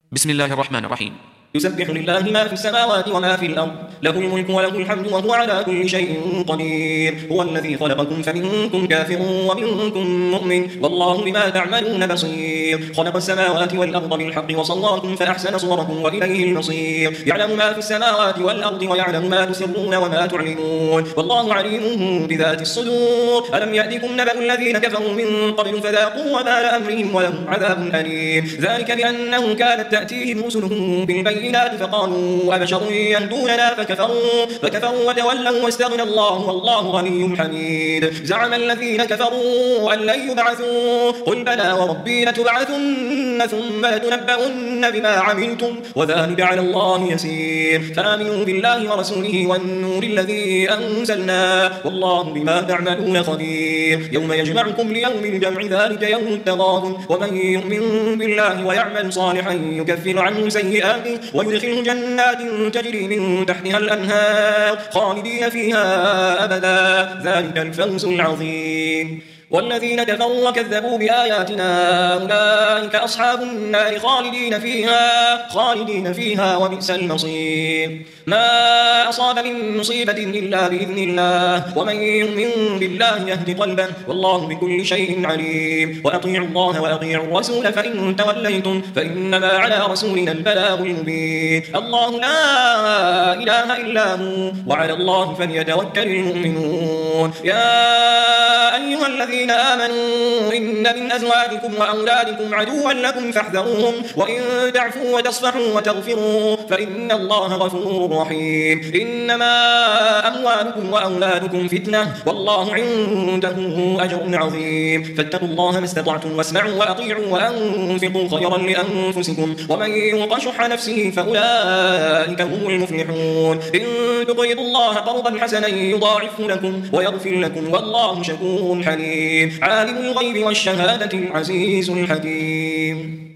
بسم الله الرحمن الرحيم. يسبح لله ما في السماوات وما في الأرض، له الملك وله الحمد وهو على كل شيء قدير. هو الذي خلقكم فمنكم كافر ومنكم مؤمن، والله بما تعملون بصير. خلق السماوات والأرض بالحق وصوركم فأحسن صوركم وإليه المصير. يعلم ما في السماوات والأرض ويعلم ما تسرون وما تعلنون، والله عليم بذات الصدور. ألم يأتكم نبأ الذين كفروا من قبل فذاقوا وبال أمرهم ولهم عذاب أليم. ذلك بأنه كانت تأتيهم رسلهم بالبينات فقالوا أبشر يهدوننا فكفروا وتولوا واستغنى الله والله غني حميد. زعم الذين كفروا أن لن يبعثوا، قل بلى وربي لتبعثن ثم لتنبؤن بما عملتم وذلك على الله يسير. فآمنوا بالله ورسوله والنور الذي أنزلنا والله بما تعملون خبير. يوم يجمعكم ليوم الجمع ذلك يوم التغابن، ومن يؤمن بالله ويعمل صالحا يكفر عنه سيئاته ويدخله جنات تجري من تحتها الأنهار خالدين فيها أبدا، ذلك الفوز العظيم. والذين كفروا وكذبوا بآياتنا أولئك أصحاب النار خالدين فيها وبئس المصير. ما أصاب من مصيبة إلا بإذن الله، ومن يؤمن بالله يهد قلبه والله بكل شيء عليم. وأطيعوا الله وأطيعوا الرسول فإن توليتم فإنما على رسولنا البلاغ المبين. الله لا إله إلا هو وعلى الله فليتوكل المؤمنون. يا أيها الذين آمنوا إن من أزواجكم وأولادكم عدوا لكم فاحذروهم، وإن تعفوا وتصفحوا وتغفروا فإن الله غفور رحيم. إنما أموالكم وأولادكم فتنة والله عنده أجر عظيم. فاتقوا الله ما استطعتم واسمعوا وأطيعوا وأنفقوا خيرا لأنفسكم، ومن يوق شح نفسه فأولئك هم المفلحون. إن تقرضوا الله قرضا حسنا يضاعفه لكم ويغفر لكم والله شكور حليم. عالم الغيب والشهادة العزيز الحكيم.